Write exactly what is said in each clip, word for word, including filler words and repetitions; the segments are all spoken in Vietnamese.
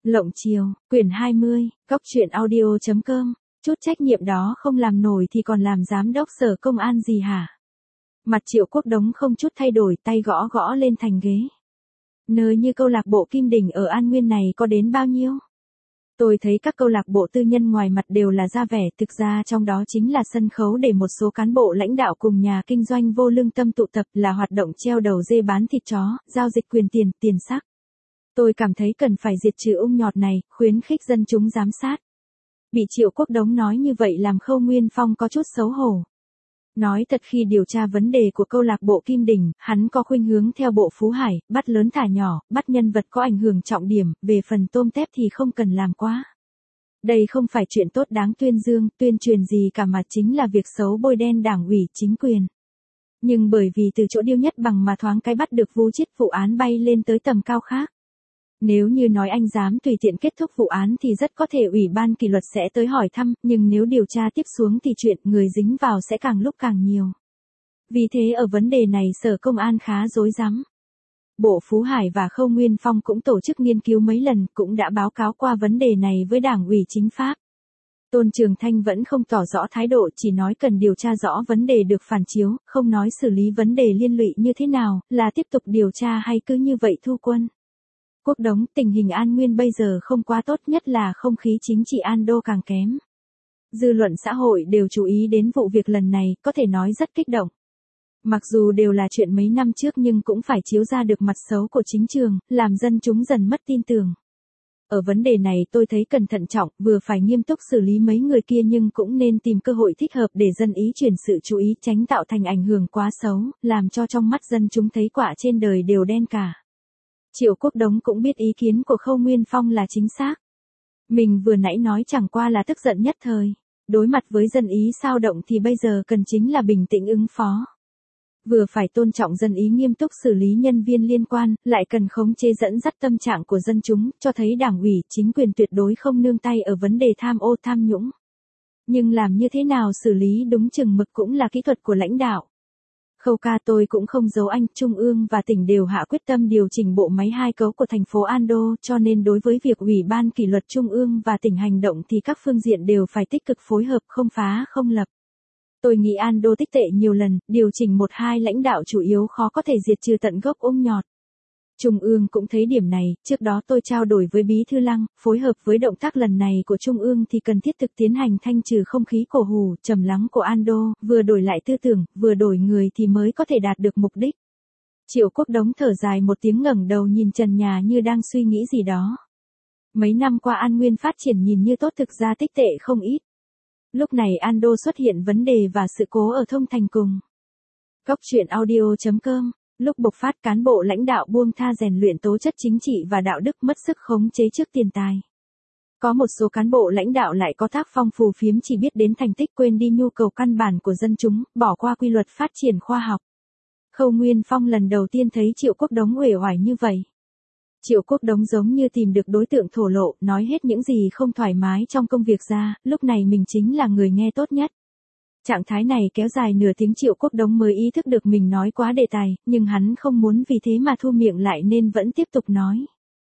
Lộng Chiều, quyển hai mươi, góc truyện audio chấm com, chút trách nhiệm đó không làm nổi thì còn làm giám đốc sở công an gì hả? Mặt Triệu Quốc Đống không chút thay đổi, tay gõ gõ lên thành ghế. Nơi như câu lạc bộ Kim Đình ở An Nguyên này có đến bao nhiêu? Tôi thấy các câu lạc bộ tư nhân ngoài mặt đều là ra vẻ, thực ra trong đó chính là sân khấu để một số cán bộ lãnh đạo cùng nhà kinh doanh vô lương tâm tụ tập, là hoạt động treo đầu dê bán thịt chó, giao dịch quyền tiền, tiền sắc. Tôi cảm thấy cần phải diệt trừ ung nhọt này, khuyến khích dân chúng giám sát. Bị Triệu Quốc Đống nói như vậy làm Khâu Nguyên Phong có chút xấu hổ. Nói thật, khi điều tra vấn đề của câu lạc bộ Kim Đình, hắn có khuynh hướng theo bộ Phú Hải, bắt lớn thả nhỏ, bắt nhân vật có ảnh hưởng trọng điểm, về phần tôm tép thì không cần làm quá. Đây không phải chuyện tốt đáng tuyên dương, tuyên truyền gì cả mà chính là việc xấu bôi đen đảng ủy, chính quyền. Nhưng bởi vì từ chỗ điêu nhất bằng mà thoáng cái bắt được vú chít, vụ án bay lên tới tầm cao khác. Nếu như nói anh dám tùy tiện kết thúc vụ án thì rất có thể ủy ban kỷ luật sẽ tới hỏi thăm, nhưng nếu điều tra tiếp xuống thì chuyện người dính vào sẽ càng lúc càng nhiều. Vì thế ở vấn đề này sở công an khá rối rắm. Bộ Phú Hải và Khâu Nguyên Phong cũng tổ chức nghiên cứu mấy lần, cũng đã báo cáo qua vấn đề này với Đảng ủy Chính pháp. Tôn Trường Thanh vẫn không tỏ rõ thái độ, chỉ nói cần điều tra rõ vấn đề được phản chiếu, không nói xử lý vấn đề liên lụy như thế nào, là tiếp tục điều tra hay cứ như vậy thu quân. Quốc Đống, tình hình An Nguyên bây giờ không quá tốt, nhất là không khí chính trị An Đô càng kém. Dư luận xã hội đều chú ý đến vụ việc lần này, có thể nói rất kích động. Mặc dù đều là chuyện mấy năm trước nhưng cũng phải chiếu ra được mặt xấu của chính trường, làm dân chúng dần mất tin tưởng. Ở vấn đề này tôi thấy cần thận trọng, vừa phải nghiêm túc xử lý mấy người kia nhưng cũng nên tìm cơ hội thích hợp để dân ý chuyển sự chú ý, tránh tạo thành ảnh hưởng quá xấu, làm cho trong mắt dân chúng thấy quả trên đời đều đen cả. Triệu Quốc Đống cũng biết ý kiến của Khâu Nguyên Phong là chính xác. Mình vừa nãy nói chẳng qua là tức giận nhất thời. Đối mặt với dân ý xao động thì bây giờ cần chính là bình tĩnh ứng phó. Vừa phải tôn trọng dân ý, nghiêm túc xử lý nhân viên liên quan, lại cần khống chế dẫn dắt tâm trạng của dân chúng, cho thấy đảng ủy, chính quyền tuyệt đối không nương tay ở vấn đề tham ô tham nhũng. Nhưng làm như thế nào xử lý đúng chừng mực cũng là kỹ thuật của lãnh đạo. Khâu ca, tôi cũng không giấu anh, Trung ương và tỉnh đều hạ quyết tâm điều chỉnh bộ máy hai cấu của thành phố An Đô, cho nên đối với việc ủy ban kỷ luật Trung ương và tỉnh hành động thì các phương diện đều phải tích cực phối hợp, không phá không lập. Tôi nghĩ An Đô tích tệ nhiều lần, điều chỉnh một hai lãnh đạo chủ yếu khó có thể diệt trừ tận gốc ung nhọt. Trung ương cũng thấy điểm này, trước đó tôi trao đổi với Bí Thư Lăng, phối hợp với động tác lần này của Trung ương thì cần thiết thực tiến hành thanh trừ không khí cổ hủ, trầm lắng của An Đô, vừa đổi lại tư tưởng, vừa đổi người thì mới có thể đạt được mục đích. Triệu Quốc Đống thở dài một tiếng, ngẩng đầu nhìn trần nhà như đang suy nghĩ gì đó. Mấy năm qua An Nguyên phát triển nhìn như tốt, thực ra tích tệ không ít. Lúc này An Đô xuất hiện vấn đề và sự cố ở Thông Thành cùng. Góc truyện audio chấm com. Lúc bộc phát, cán bộ lãnh đạo buông tha rèn luyện tố chất chính trị và đạo đức, mất sức khống chế trước tiền tài. Có một số cán bộ lãnh đạo lại có tác phong phù phiếm, chỉ biết đến thành tích, quên đi nhu cầu căn bản của dân chúng, bỏ qua quy luật phát triển khoa học. Khâu Nguyên Phong lần đầu tiên thấy Triệu Quốc Đống uể oải như vậy. Triệu Quốc Đống giống như tìm được đối tượng thổ lộ, nói hết những gì không thoải mái trong công việc ra, lúc này mình chính là người nghe tốt nhất. Trạng thái này kéo dài nửa tiếng, Triệu Quốc Đống mới ý thức được mình nói quá đề tài, nhưng hắn không muốn vì thế mà thu miệng lại nên vẫn tiếp tục nói.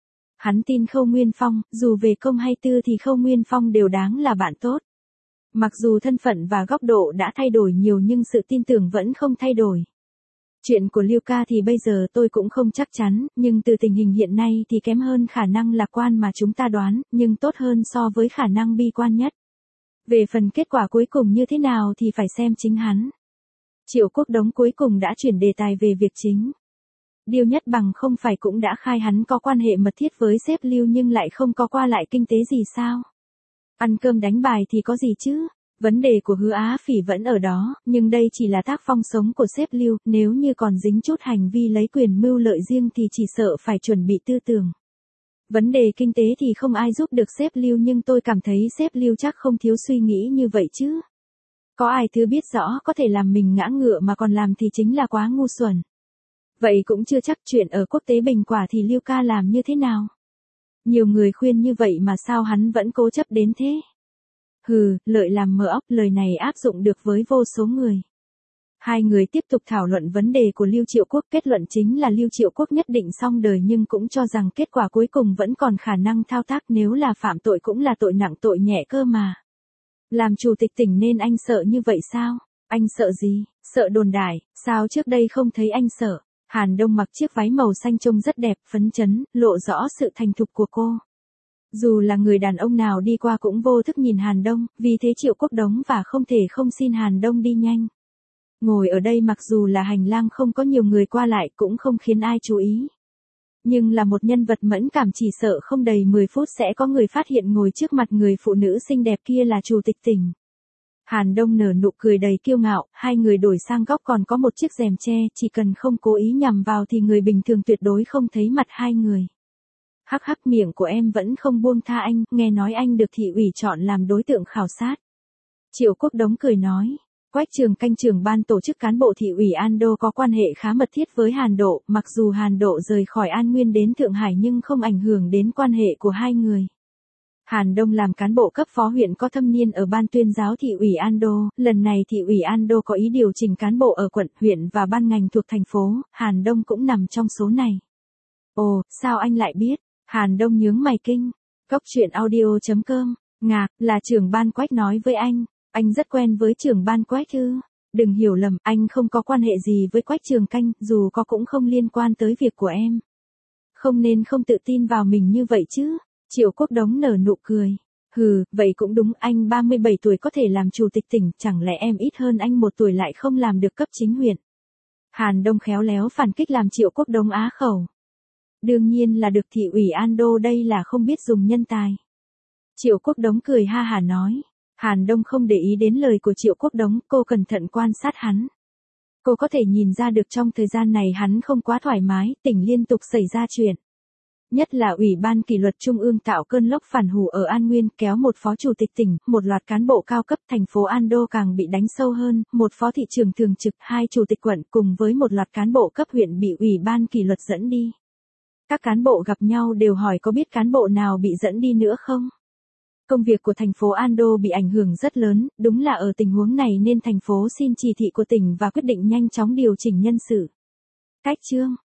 Hắn tin Khâu Nguyên Phong, dù về công hay tư thì Khâu Nguyên Phong đều đáng là bạn tốt. Mặc dù thân phận và góc độ đã thay đổi nhiều nhưng sự tin tưởng vẫn không thay đổi. Chuyện của Liêu ca thì bây giờ tôi cũng không chắc chắn, nhưng từ tình hình hiện nay thì kém hơn khả năng lạc quan mà chúng ta đoán, nhưng tốt hơn so với khả năng bi quan nhất. Về phần kết quả cuối cùng như thế nào thì phải xem chính hắn. Triệu Quốc Đống cuối cùng đã chuyển đề tài về việc chính. Điêu Nhất Bằng không phải cũng đã khai hắn có quan hệ mật thiết với sếp Lưu nhưng lại không có qua lại kinh tế gì sao? Ăn cơm đánh bài thì có gì chứ? Vấn đề của Hứa Á Phỉ vẫn ở đó, nhưng đây chỉ là tác phong sống của sếp Lưu, nếu như còn dính chút hành vi lấy quyền mưu lợi riêng thì chỉ sợ phải chuẩn bị tư tưởng. Vấn đề kinh tế thì không ai giúp được sếp Lưu, nhưng tôi cảm thấy sếp Lưu chắc không thiếu suy nghĩ như vậy chứ. Có ai thứ biết rõ có thể làm mình ngã ngựa mà còn làm thì chính là quá ngu xuẩn. Vậy cũng chưa chắc. Chuyện ở quốc tế Bình Quả thì Liêu ca làm như thế nào? Nhiều người khuyên như vậy mà sao hắn vẫn cố chấp đến thế? Hừ, lợi làm mờ óc, lời này áp dụng được với vô số người. Hai người tiếp tục thảo luận vấn đề của Lưu Triệu Quốc, kết luận chính là Lưu Triệu Quốc nhất định xong đời nhưng cũng cho rằng kết quả cuối cùng vẫn còn khả năng thao tác, nếu là phạm tội cũng là tội nặng tội nhẹ cơ mà. Làm chủ tịch tỉnh nên anh sợ như vậy sao? Anh sợ gì? Sợ đồn đại, sao trước đây không thấy anh sợ? Hàn Đông mặc chiếc váy màu xanh trông rất đẹp, phấn chấn, lộ rõ sự thành thục của cô. Dù là người đàn ông nào đi qua cũng vô thức nhìn Hàn Đông, vì thế Triệu Quốc Đống và không thể không xin Hàn Đông đi nhanh. Ngồi ở đây mặc dù là hành lang không có nhiều người qua lại cũng không khiến ai chú ý. Nhưng là một nhân vật mẫn cảm, chỉ sợ không đầy mười phút sẽ có người phát hiện ngồi trước mặt người phụ nữ xinh đẹp kia là chủ tịch tỉnh. Hàn Đông nở nụ cười đầy kiêu ngạo, hai người đổi sang góc còn có một chiếc rèm che, chỉ cần không cố ý nhằm vào thì người bình thường tuyệt đối không thấy mặt hai người. Hắc hắc, miệng của em vẫn không buông tha anh, nghe nói anh được thị ủy chọn làm đối tượng khảo sát. Triệu Quốc Đống cười nói. Quách Trường Canh, trưởng ban tổ chức cán bộ thị ủy An Đô, có quan hệ khá mật thiết với Hàn Độ, mặc dù Hàn Độ rời khỏi An Nguyên đến Thượng Hải nhưng không ảnh hưởng đến quan hệ của hai người. Hàn Đông làm cán bộ cấp phó huyện có thâm niên ở ban tuyên giáo thị ủy An Đô, lần này thị ủy An Đô có ý điều chỉnh cán bộ ở quận, huyện và ban ngành thuộc thành phố, Hàn Đông cũng nằm trong số này. Ồ, sao anh lại biết? Hàn Đông nhướng mày kinh. Cốc truyện audio chấm com, ngạc, là trưởng ban Quách nói với anh. Anh rất quen với trưởng ban Quách ư? Đừng hiểu lầm, anh không có quan hệ gì với Quách Trường Canh, dù có cũng không liên quan tới việc của em. Không nên không tự tin vào mình như vậy chứ. Triệu Quốc Đống nở nụ cười. Hừ, vậy cũng đúng, anh ba mươi bảy tuổi có thể làm chủ tịch tỉnh, chẳng lẽ em ít hơn anh một tuổi lại không làm được cấp chính huyện? Hàn Đông khéo léo phản kích làm Triệu Quốc Đống á khẩu. Đương nhiên là được, thị ủy An Đô đây là không biết dùng nhân tài. Triệu Quốc Đống cười ha hả nói. Hàn Đông không để ý đến lời của Triệu Quốc Đống, cô cẩn thận quan sát hắn. Cô có thể nhìn ra được trong thời gian này hắn không quá thoải mái, tỉnh liên tục xảy ra chuyện. Nhất là Ủy ban kỷ luật Trung ương tạo cơn lốc phản hủ ở An Nguyên, kéo một phó chủ tịch tỉnh, một loạt cán bộ cao cấp, thành phố An Đô càng bị đánh sâu hơn, một phó thị trưởng thường trực, hai chủ tịch quận cùng với một loạt cán bộ cấp huyện bị Ủy ban kỷ luật dẫn đi. Các cán bộ gặp nhau đều hỏi có biết cán bộ nào bị dẫn đi nữa không? Công việc của thành phố An Đô bị ảnh hưởng rất lớn, đúng là ở tình huống này nên thành phố xin chỉ thị của tỉnh và quyết định nhanh chóng điều chỉnh nhân sự. Cách chương